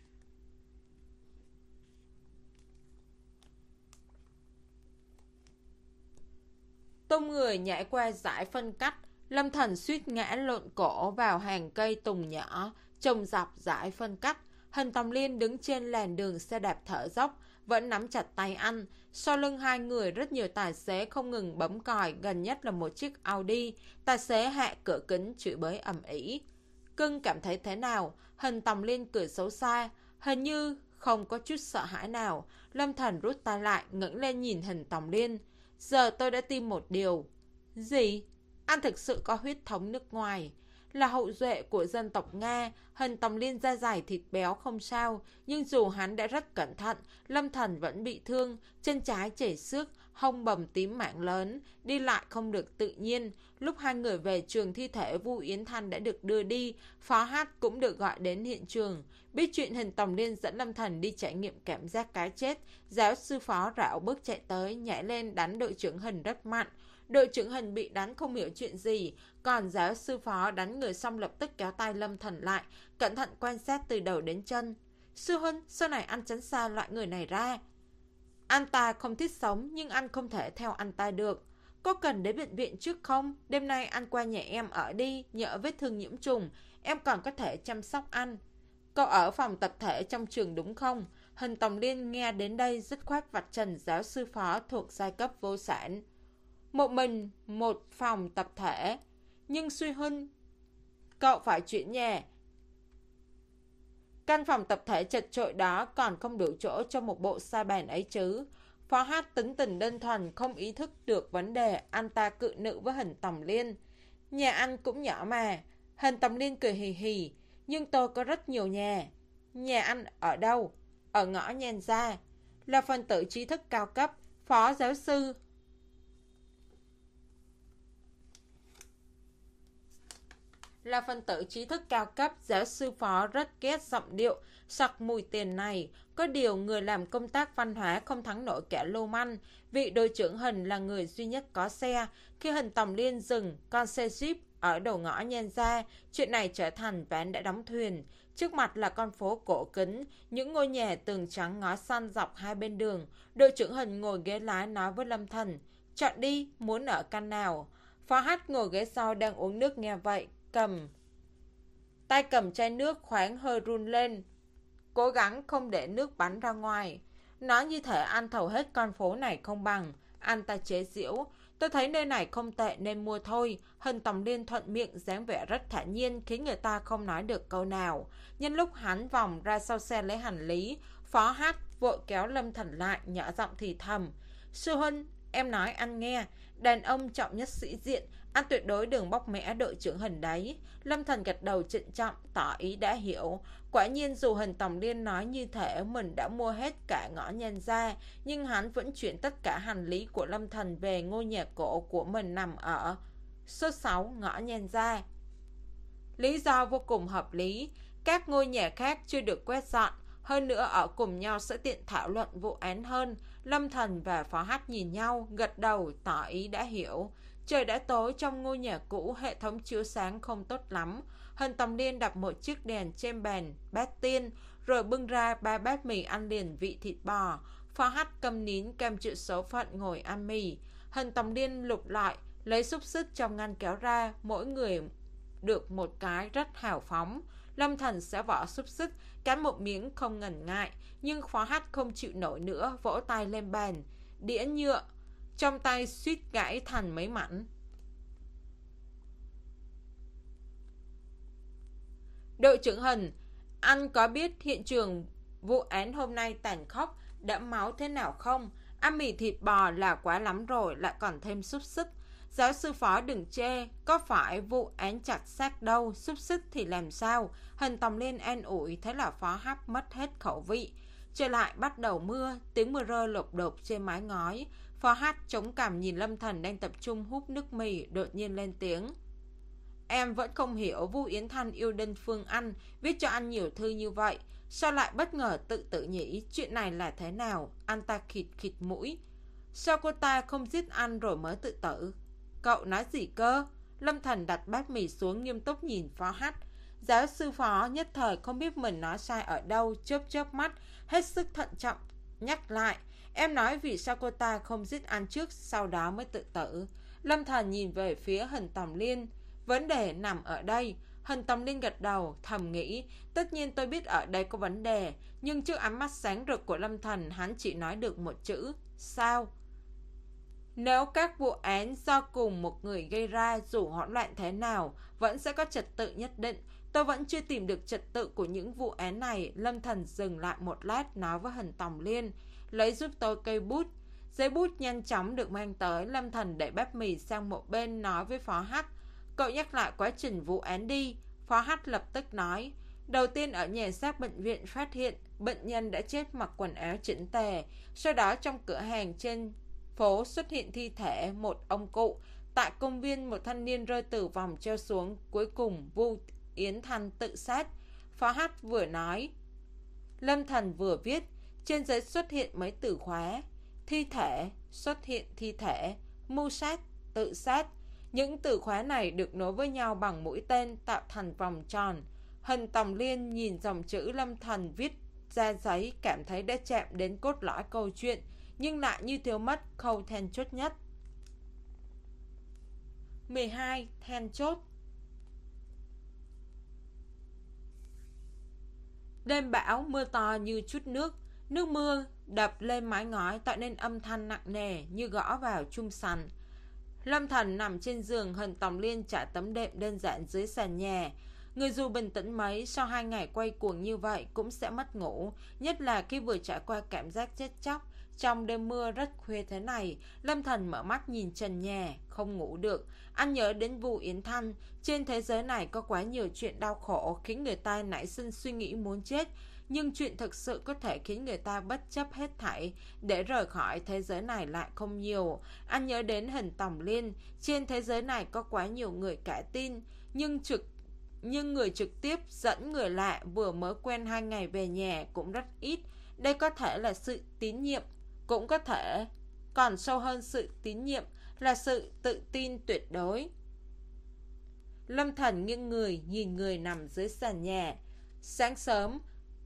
Tung người nhảy qua dải phân cách, Lâm Thần suýt ngã lộn cổ vào hàng cây tùng nhỏ trồng dọc dải phân cách. Hình Tòng Liên đứng trên làn đường xe đạp thở dốc, vẫn nắm chặt tay anh. Sau lưng hai người rất nhiều tài xế không ngừng bấm còi, gần nhất là một chiếc Audi. Tài xế hạ cửa kính chửi bới ầm ĩ. Cưng cảm thấy thế nào? Hình Tòng Liên cười xấu xa, hình như không có chút sợ hãi nào. Lâm Thần rút tay lại, ngẩng lên nhìn Hình Tòng Liên. Giờ tôi đã tin một điều. Gì? Anh thực sự có huyết thống nước ngoài. Là hậu duệ của dân tộc Nga, Hình Tòng Liên da dày thịt béo không sao, nhưng dù hắn đã rất cẩn thận, Lâm Thần vẫn bị thương, chân trái chảy xước, hông bầm tím mạng lớn, đi lại không được tự nhiên. Lúc hai người về trường, thi thể Vu Yến Thanh đã được đưa đi, Phó Hát cũng được gọi đến hiện trường. Biết chuyện, Hình Tòng Liên dẫn Lâm Thần đi trải nghiệm cảm giác cái chết. Giáo sư Phó rảo bước chạy tới, nhảy lên đánh đội trưởng Hình rất mạnh. Đội trưởng Hình bị đánh không hiểu chuyện gì, còn giáo sư Phó đánh người xong lập tức kéo tay Lâm Thần lại, cẩn thận quan sát từ đầu đến chân. Sư huynh, sau này anh tránh xa loại người này ra. Anh ta không thích sống, nhưng anh không thể theo anh ta được. Có cần đến bệnh viện trước không? Đêm nay anh qua nhà em ở đi, nhỡ vết thương nhiễm trùng, em còn có thể chăm sóc anh. Cậu ở phòng tập thể trong trường đúng không? Hình Tòng Liên nghe đến đây dứt khoát vạch trần giáo sư Phó thuộc giai cấp vô sản. Một mình, một phòng tập thể. Nhưng suy huynh, cậu phải chuyển nhà. Căn phòng tập thể chật chội đó còn không đủ chỗ cho một bộ sa bàn ấy chứ. Phó Hát tính tình đơn thuần, không ý thức được vấn đề, anh ta cự nữ với Hình Tòng Liên. Nhà anh cũng nhỏ mà. Hình Tòng Liên cười hì hì. Nhưng tôi có rất nhiều nhà. Nhà anh ở đâu? Ở ngõ Nhan Gia. Là phần tử trí thức cao cấp, phó giáo sư Là phần tử trí thức cao cấp, giáo sư Phó rất ghét giọng điệu sặc mùi tiền này. Có điều người làm công tác văn hóa không thắng nổi kẻ lưu manh. Vị đội trưởng Hình là người duy nhất có xe. Khi Hình Tòng Liên dừng con xe Jeep ở đầu ngõ Nhan Gia, chuyện này trở thành ván đã đóng thuyền. Trước mặt là con phố cổ kính, những ngôi nhà tường trắng ngói xanh dọc hai bên đường. Đội trưởng Hình ngồi ghế lái nói với Lâm Thần, chọn đi, muốn ở căn nào? Phó Hát ngồi ghế sau đang uống nước nghe vậy, cầm tay cầm chai nước khoáng hơi run lên, cố gắng không để nước bắn ra ngoài. Nói như thể ăn thầu hết con phố này không bằng. Anh ta chế giễu, tôi thấy nơi này không tệ nên mua thôi. Hình Tòng Liên thuận miệng, dáng vẻ rất thản nhiên, khiến người ta không nói được câu nào. Nhân lúc hắn vòng ra sau xe lấy hành lý, Phó Hát vội kéo Lâm Thần lại, nhỏ giọng thì thầm, sư huynh, em nói anh nghe, đàn ông trọng nhất sĩ diện, anh tuyệt đối đừng bóc mẽ đội trưởng Hình đấy. Lâm Thần gật đầu trịnh trọng, tỏ ý đã hiểu. Quả nhiên dù Hình Tòng Liên nói như thể mình đã mua hết cả ngõ Nhan Gia, nhưng hắn vẫn chuyển tất cả hành lý của Lâm Thần về ngôi nhà cổ của mình nằm ở số sáu ngõ Nhan Gia. Lý do vô cùng hợp lý, các ngôi nhà khác chưa được quét dọn, hơn nữa ở cùng nhau sẽ tiện thảo luận vụ án hơn. Lâm Thần và Phó Hát nhìn nhau, gật đầu, tỏ ý đã hiểu. Trời đã tối, trong ngôi nhà cũ, hệ thống chiếu sáng không tốt lắm. Hình Tòng Liên đặt một chiếc đèn trên bàn bát tiên, rồi bưng ra ba bát mì ăn liền vị thịt bò. Phó Hát cầm nín cam chịu số phận ngồi ăn mì. Hình Tòng Liên lục lại, lấy xúc xích trong ngăn kéo ra, mỗi người được một cái, rất hào phóng. Lâm Thần sẽ vỏ xúc xích, cắn một miếng không ngần ngại, nhưng Phó Hát không chịu nổi nữa, vỗ tay lên bàn. Đĩa nhựa trong tay suýt gãy thành mấy mảnh. Đội trưởng Hình, anh có biết hiện trường vụ án hôm nay tàn khốc, đẫm máu thế nào không? Ăn mì thịt bò là quá lắm rồi, lại còn thêm xúc xích. Giáo sư Phó đừng chê, có phải vụ án chặt xác đâu, xúc xích thì làm sao? Hình Tòng Liên an ủi, thế là Phó Hắc mất hết khẩu vị. Trời lại bắt đầu mưa, tiếng mưa rơi lộp đột trên mái ngói. Phó Hắc chống cằm nhìn Lâm Thần đang tập trung húp nước mì, đột nhiên lên tiếng. Em vẫn không hiểu Vu Yến Thanh yêu Đinh Phương Anh, viết cho anh nhiều thư như vậy. Sao lại bất ngờ tự tử nhỉ? Chuyện này là thế nào? Anh ta khịt khịt mũi. Sao cô ta không giết anh rồi mới tự tử? Cậu nói gì cơ? Lâm Thần đặt bát mì xuống nghiêm túc nhìn Phó Hắc. Giáo sư Phó nhất thời không biết mình nói sai ở đâu, chớp chớp mắt, hết sức thận trọng, nhắc lại. Em nói vì sao cô ta không giết anh trước, sau đó mới tự tử. Lâm Thần nhìn về phía Hình Tòng Liên. Vấn đề nằm ở đây. Hình Tòng Liên gật đầu, thầm nghĩ, tất nhiên tôi biết ở đây có vấn đề, nhưng trước ánh mắt sáng rực của Lâm Thần, hắn chỉ nói được một chữ, sao? Nếu các vụ án do cùng một người gây ra, dù hỗn loạn thế nào, vẫn sẽ có trật tự nhất định. Tôi vẫn chưa tìm được trật tự của những vụ án này. Lâm Thần dừng lại một lát, nói với Hình Tòng Liên, lấy giúp tôi cây bút. Giấy bút nhanh chóng được mang tới. Lâm Thần đẩy bát mì sang một bên, nói với Phó Hắc, cậu nhắc lại quá trình vụ án đi. Phó Hắc lập tức nói, đầu tiên ở nhà xác bệnh viện phát hiện bệnh nhân đã chết mặc quần áo chỉnh tề. Sau đó trong cửa hàng trên phố xuất hiện thi thể một ông cụ. Tại công viên một thanh niên rơi từ vòng treo xuống. Cuối cùng Vu Yến Thanh tự sát. Phó Hắc vừa nói, Lâm Thần vừa viết. Trên giấy xuất hiện mấy từ khóa: thi thể, xuất hiện thi thể, mưu sát, tự sát. Những từ khóa này được nối với nhau bằng mũi tên tạo thành vòng tròn. Hình Tòng Liên nhìn dòng chữ Lâm Thần viết ra giấy, cảm thấy đã chạm đến cốt lõi câu chuyện, nhưng lại như thiếu mất khâu then chốt nhất. mười hai. Then chốt. Đêm bão, mưa to như chút nước. Nước mưa đập lên mái ngói tạo nên âm thanh nặng nề như gõ vào chum sàn. Lâm Thần nằm trên giường, Hình Tòng Liên trải tấm đệm đơn giản dưới sàn nhà. Người dù bình tĩnh mấy, sau hai ngày quay cuồng như vậy cũng sẽ mất ngủ, nhất là khi vừa trải qua cảm giác chết chóc. Trong đêm mưa rất khuya thế này, Lâm Thần mở mắt nhìn trần nhà, không ngủ được. Anh nhớ đến Vu Yến Thanh. Trên thế giới này có quá nhiều chuyện đau khổ khiến người ta nảy sinh suy nghĩ muốn chết, nhưng chuyện thực sự có thể khiến người ta bất chấp hết thảy để rời khỏi thế giới này lại không nhiều. Anh nhớ đến Hình Tòng Liên. Trên thế giới này có quá nhiều người cả tin, nhưng trực nhưng người trực tiếp dẫn người lạ vừa mới quen hai ngày về nhà cũng rất ít. Đây có thể là sự tín nhiệm, cũng có thể còn sâu hơn sự tín nhiệm là sự tự tin tuyệt đối. Lâm Thần nghiêng người nhìn người nằm dưới sàn nhà. Sáng sớm,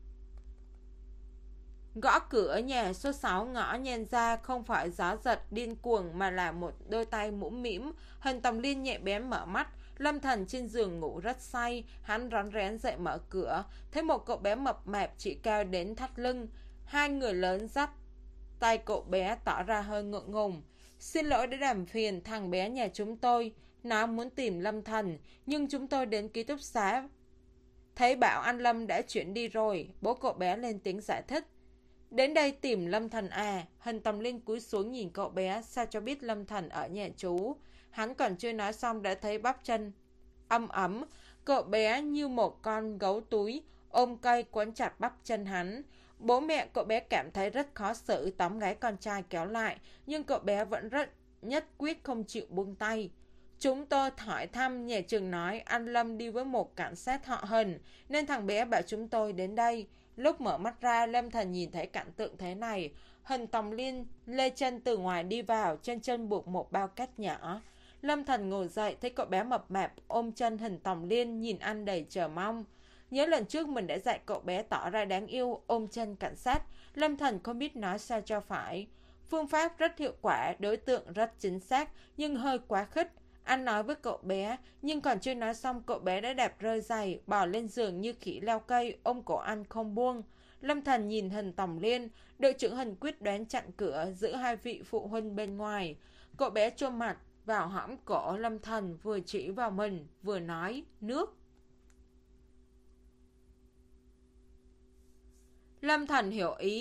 gõ cửa nhà số sáu ngõ nhen ra không phải gió giật điên cuồng mà là một đôi tay mũm mĩm. Hình Tòng Liên nhẹ bén mở mắt. Lâm Thần trên giường ngủ rất say. Hắn rón rén dậy mở cửa, thấy một cậu bé mập mạp chỉ cao đến thắt lưng. Hai người lớn dắt tay cậu bé tỏ ra hơi ngượng ngùng. Xin lỗi đã làm phiền thằng bé nhà chúng tôi. Nó muốn tìm Lâm Thần, nhưng chúng tôi đến ký túc xá thấy bảo anh Lâm đã chuyển đi rồi. Bố cậu bé lên tiếng giải thích. Đến đây tìm Lâm Thần à? Hình Tòng Liên cúi xuống nhìn cậu bé. Sao cho biết Lâm Thần ở nhà chú? Hắn còn chưa nói xong đã thấy bắp chân âm ấm. Cậu bé như một con gấu túi ôm cây quấn chặt bắp chân hắn. Bố mẹ cậu bé cảm thấy rất khó xử, tóm gáy con trai kéo lại, nhưng cậu bé vẫn rất nhất quyết không chịu buông tay. Chúng tôi hỏi thăm, nhà trường nói anh Lâm đi với một cảnh sát họ Hình, nên thằng bé bảo chúng tôi đến đây. Lúc mở mắt ra, Lâm Thần nhìn thấy cảnh tượng thế này. Hình Tòng Liên lê chân từ ngoài đi vào, trên chân buộc một bao cát nhỏ. Lâm Thần ngồi dậy, thấy cậu bé mập mạp ôm chân Hình Tòng Liên, nhìn anh đầy chờ mong. Nhớ lần trước mình đã dạy cậu bé tỏ ra đáng yêu, ôm chân cảnh sát. Lâm Thần không biết nói sao cho phải. Phương pháp rất hiệu quả, đối tượng rất chính xác, nhưng hơi quá khích. Anh nói với cậu bé, nhưng còn chưa nói xong cậu bé đã đạp rơi giày, bỏ lên giường như khỉ leo cây, ôm cổ anh không buông. Lâm Thần nhìn Hình Tòng Liên, đội trưởng Hình quyết đoán chặn cửa, giữ hai vị phụ huynh bên ngoài. Cậu bé chôn mặt vào hõm cổ Lâm Thần, vừa chỉ vào mình, vừa nói, nước. Lâm Thần hiểu ý,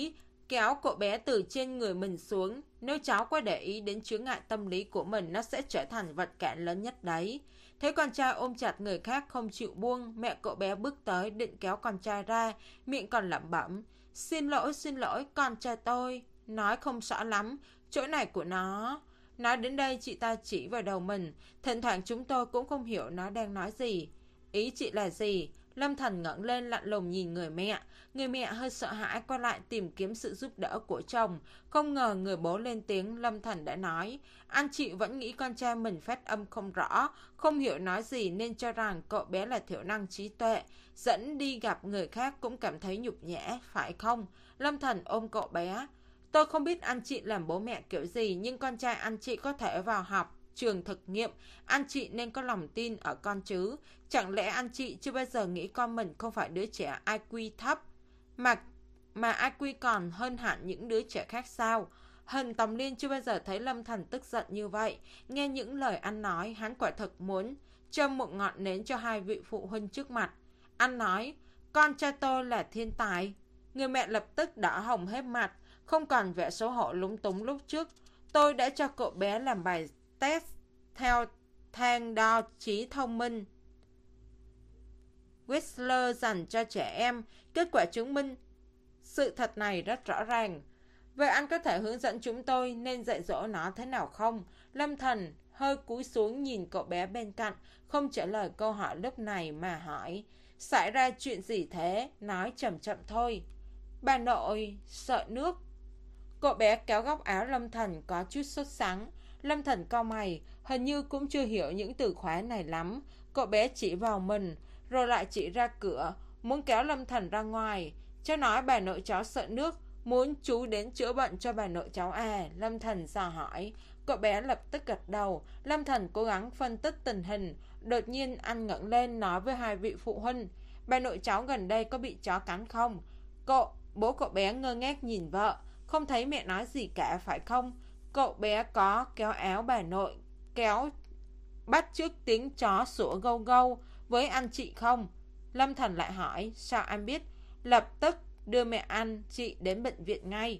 kéo cậu bé từ trên người mình xuống. Nếu cháu quá để ý đến chướng ngại tâm lý của mình, nó sẽ trở thành vật cản lớn nhất đấy. Thấy con trai ôm chặt người khác không chịu buông, mẹ cậu bé bước tới định kéo con trai ra, miệng còn lẩm bẩm: Xin lỗi, xin lỗi, con trai tôi. Nói không rõ lắm, chỗ này của nó. Nói đến đây chị ta chỉ vào đầu mình. Thỉnh thoảng chúng tôi cũng không hiểu nó đang nói gì. Ý chị là gì? Lâm Thần ngẩng lên lạnh lùng nhìn người mẹ. Người mẹ hơi sợ hãi quay lại tìm kiếm sự giúp đỡ của chồng. Không ngờ người bố lên tiếng. Lâm Thần đã nói: Anh chị vẫn nghĩ con trai mình phát âm không rõ, không hiểu nói gì nên cho rằng cậu bé là thiểu năng trí tuệ, dẫn đi gặp người khác cũng cảm thấy nhục nhã, phải không? Lâm Thần ôm cậu bé. Tôi không biết anh chị làm bố mẹ kiểu gì, nhưng con trai anh chị có thể vào học trường thực nghiệm, anh chị nên có lòng tin ở con chứ. Chẳng lẽ anh chị chưa bao giờ nghĩ con mình không phải đứa trẻ i kiu thấp, mà mà i kiu còn hơn hẳn những đứa trẻ khác sao? Hân Tòng Liên chưa bao giờ thấy Lâm Thần tức giận như vậy. Nghe những lời anh nói, hắn quả thực muốn châm một ngọn nến cho hai vị phụ huynh trước mặt. Anh nói: Con trai tôi là thiên tài. Người mẹ lập tức đỏ hồng hết mặt, không còn vẻ xấu hổ lúng túng lúc trước. Tôi đã cho cậu bé làm bài test theo thang đo trí thông minh Whistler dành cho trẻ em. Kết quả chứng minh sự thật này rất rõ ràng. Vậy anh có thể hướng dẫn chúng tôi nên dạy dỗ nó thế nào không? Lâm Thần hơi cúi xuống nhìn cậu bé bên cạnh, không trả lời câu hỏi lúc này mà hỏi: Xảy ra chuyện gì thế? Nói chậm chậm thôi. Bà nội sợ nước. Cậu bé kéo góc áo Lâm Thần có chút sốt sắng. Lâm Thần cau mày, hình như cũng chưa hiểu những từ khóa này lắm. Cậu bé chỉ vào mình, rồi lại chỉ ra cửa, muốn kéo Lâm Thần ra ngoài. Cháu nói bà nội cháu sợ nước, muốn chú đến chữa bệnh cho bà nội cháu à? Lâm Thần dò hỏi. Cậu bé lập tức gật đầu. Lâm Thần cố gắng phân tích tình hình. Đột nhiên anh ngẩng lên nói với hai vị phụ huynh: Bà nội cháu gần đây có bị chó cắn không? Cậu, bố cậu bé ngơ ngác nhìn vợ. Không thấy mẹ nói gì cả phải không? Cậu bé có kéo áo bà nội, kéo bắt chước tiếng chó sủa gâu gâu với anh chị không? Lâm Thần lại hỏi. Sao anh biết? Lập tức đưa mẹ anh chị đến bệnh viện ngay.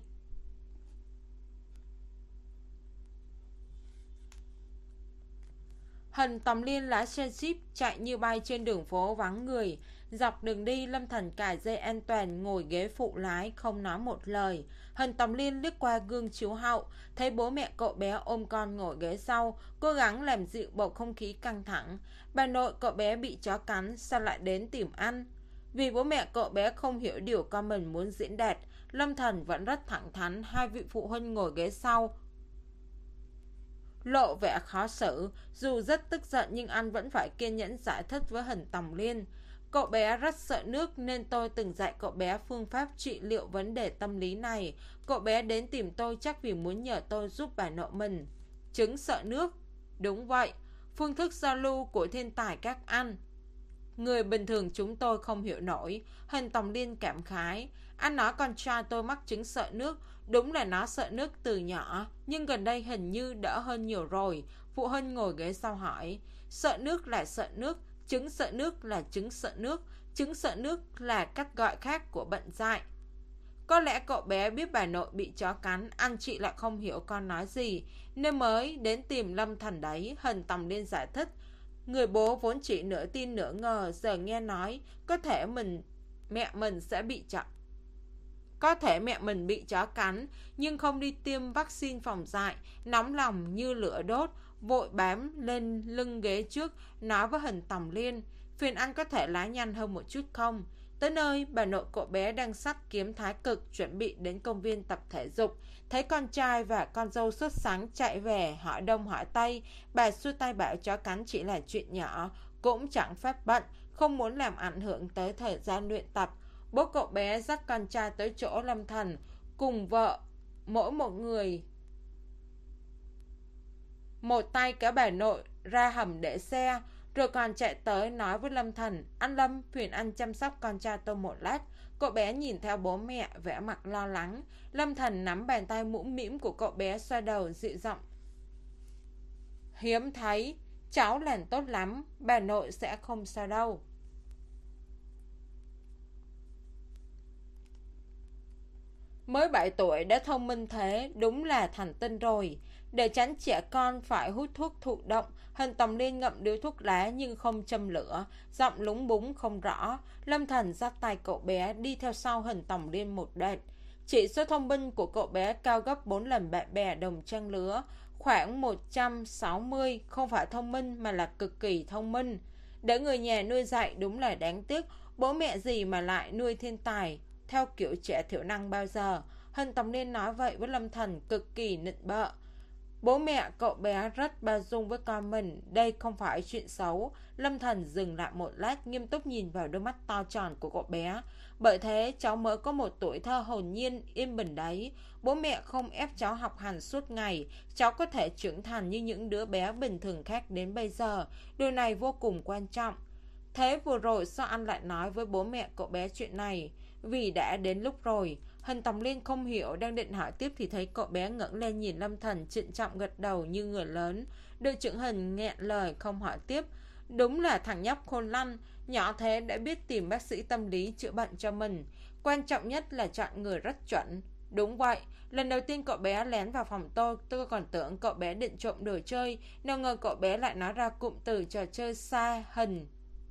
Hân Tòng Liên lái xe Jeep chạy như bay trên đường phố vắng người. Dọc đường đi, Lâm Thần cài dây an toàn ngồi ghế phụ lái, không nói một lời. Hân Tòng Liên liếc qua gương chiếu hậu, thấy bố mẹ cậu bé ôm con ngồi ghế sau, cố gắng làm dịu bầu không khí căng thẳng. Bà nội cậu bé bị chó cắn, sao lại đến tìm ăn? Vì bố mẹ cậu bé không hiểu điều con mình muốn diễn đạt, Lâm Thần vẫn rất thẳng thắn. Hai vị phụ huynh ngồi ghế sau lộ vẻ khó xử. Dù rất tức giận nhưng anh vẫn phải kiên nhẫn giải thích với Hân Tòng Liên. Cậu bé rất sợ nước nên tôi từng dạy cậu bé phương pháp trị liệu vấn đề tâm lý này. Cậu bé đến tìm tôi chắc vì muốn nhờ tôi giúp bà nội mình. Chứng sợ nước? Đúng vậy. Phương thức giao lưu của thiên tài các anh, người bình thường chúng tôi không hiểu nổi. Hân Tòng Liên cảm khái. Anh nói con trai tôi mắc chứng sợ nước. Đúng là nó sợ nước từ nhỏ, nhưng gần đây hình như đỡ hơn nhiều rồi. Phụ huynh ngồi ghế sau hỏi. Sợ nước là sợ nước, chứng sợ nước là chứng sợ nước, chứng sợ nước là cách gọi khác của bệnh dại. Có lẽ cậu bé biết bà nội bị chó cắn, anh chị lại không hiểu con nói gì nên mới đến tìm Lâm Thần đấy. Hân Tòng Liên giải thích. Người bố vốn chỉ nửa tin nửa ngờ, giờ nghe nói có thể mình mẹ mình sẽ bị chó Có thể mẹ mình bị chó cắn nhưng không đi tiêm vaccine phòng dại, nóng lòng như lửa đốt, vội bám lên lưng ghế trước, nói với Hân Tòng Liên. Phiền anh có thể lái nhanh hơn một chút không? Tới nơi, bà nội cậu bé đang xách kiếm thái cực chuẩn bị đến công viên tập thể dục. Thấy con trai và con dâu sốt sắng chạy về hỏi đông hỏi tây, bà xua tay bảo chó cắn chỉ là chuyện nhỏ, cũng chẳng phát bận, không muốn làm ảnh hưởng tới thời gian luyện tập. Bố cậu bé dắt con trai tới chỗ Lâm Thần cùng vợ, mỗi một người một tay kéo bà nội ra hầm để xe, rồi còn chạy tới nói với Lâm Thần: Anh Lâm, phiền anh chăm sóc con trai tôi một lát. Cậu bé nhìn theo bố mẹ, vẻ mặt lo lắng. Lâm Thần nắm bàn tay mũm mĩm của cậu bé, xoa đầu dịu giọng: Hiếm thấy, cháu làm tốt lắm, bà nội sẽ không sao đâu. Mới bảy tuổi đã thông minh thế, đúng là thành tinh rồi. Để tránh trẻ con phải hút thuốc thụ động, Hình Tòng Liên ngậm điếu thuốc lá nhưng không châm lửa, giọng lúng búng không rõ. Lâm Thần dắt tay cậu bé đi theo sau Hình Tòng Liên một đoạn. Chỉ số thông minh của cậu bé cao gấp bốn lần bạn bè đồng trang lứa, khoảng một trăm sáu mươi, không phải thông minh mà là cực kỳ thông minh. Để người nhà nuôi dạy đúng là đáng tiếc, bố mẹ gì mà lại nuôi thiên tài theo kiểu trẻ thiểu năng bao giờ. Hình Tòng Liên nói vậy với Lâm Thần cực kỳ nịnh bợ. Bố mẹ cậu bé rất bao dung với con mình, đây không phải chuyện xấu. Lâm Thần dừng lại một lát, nghiêm túc nhìn vào đôi mắt to tròn của cậu bé. Bởi thế cháu mới có một tuổi thơ hồn nhiên yên bình đấy. Bố mẹ không ép cháu học hành suốt ngày, cháu có thể trưởng thành như những đứa bé bình thường khác đến bây giờ. Điều này vô cùng quan trọng. Thế vừa rồi sao anh lại nói với bố mẹ cậu bé chuyện này? Vì đã đến lúc rồi. Hình Tòng Liên không hiểu, đang định hỏi tiếp thì thấy cậu bé ngẩng lên nhìn Lâm Thần, trịnh trọng gật đầu như người lớn. Đội trưởng Hình nghẹn lời không hỏi tiếp. Đúng là thằng nhóc khôn lanh, nhỏ thế đã biết tìm bác sĩ tâm lý chữa bệnh cho mình. Quan trọng nhất là chọn người rất chuẩn. Đúng vậy, lần đầu tiên cậu bé lén vào phòng tôi, tôi còn tưởng cậu bé định trộm đồ chơi, nào ngờ cậu bé lại nói ra cụm từ trò chơi xa hình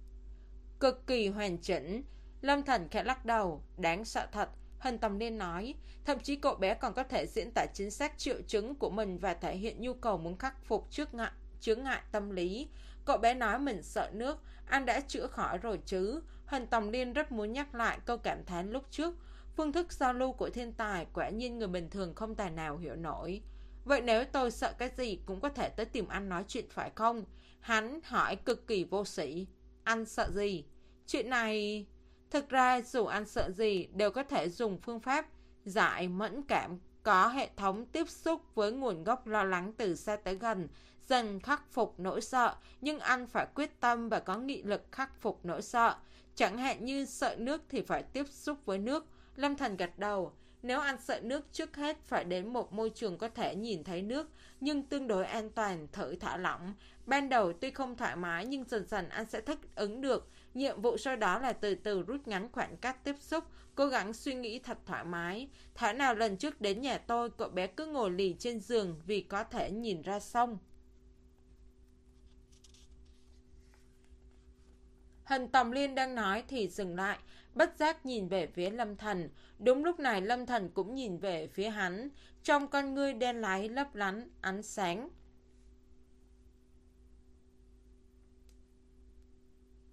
cực kỳ hoàn chỉnh. Lâm Thần khẽ lắc đầu, đáng sợ thật. Hình Tòng Liên nói, thậm chí cậu bé còn có thể diễn tả chính xác triệu chứng của mình và thể hiện nhu cầu muốn khắc phục trước ngại, chướng ngại tâm lý. Cậu bé nói mình sợ nước, anh đã chữa khỏi rồi chứ. Hình Tòng Liên rất muốn nhắc lại câu cảm thán lúc trước. Phương thức giao lưu của thiên tài quả nhiên người bình thường không tài nào hiểu nổi. Vậy nếu tôi sợ cái gì cũng có thể tới tìm anh nói chuyện phải không? Hắn hỏi cực kỳ vô sĩ. Anh sợ gì? Chuyện này... Thực ra dù anh sợ gì đều có thể dùng phương pháp giải mẫn cảm, có hệ thống tiếp xúc với nguồn gốc lo lắng từ xa tới gần, dần khắc phục nỗi sợ, nhưng anh phải quyết tâm và có nghị lực khắc phục nỗi sợ. Chẳng hạn như sợ nước thì phải tiếp xúc với nước. Lâm Thần gật đầu. Nếu anh sợ nước, trước hết phải đến một môi trường có thể nhìn thấy nước, nhưng tương đối an toàn, thử thả lỏng. Ban đầu tuy không thoải mái nhưng dần dần anh sẽ thích ứng được. Nhiệm vụ sau đó là từ từ rút ngắn khoảng cách tiếp xúc, cố gắng suy nghĩ thật thoải mái. Thảo nào lần trước đến nhà tôi, cậu bé cứ ngồi lì trên giường vì có thể nhìn ra sông. Hình Tòng Liên đang nói thì dừng lại, bất giác nhìn về phía Lâm Thần. Đúng lúc này Lâm Thần cũng nhìn về phía hắn, trong con ngươi đen láy lấp lánh ánh sáng.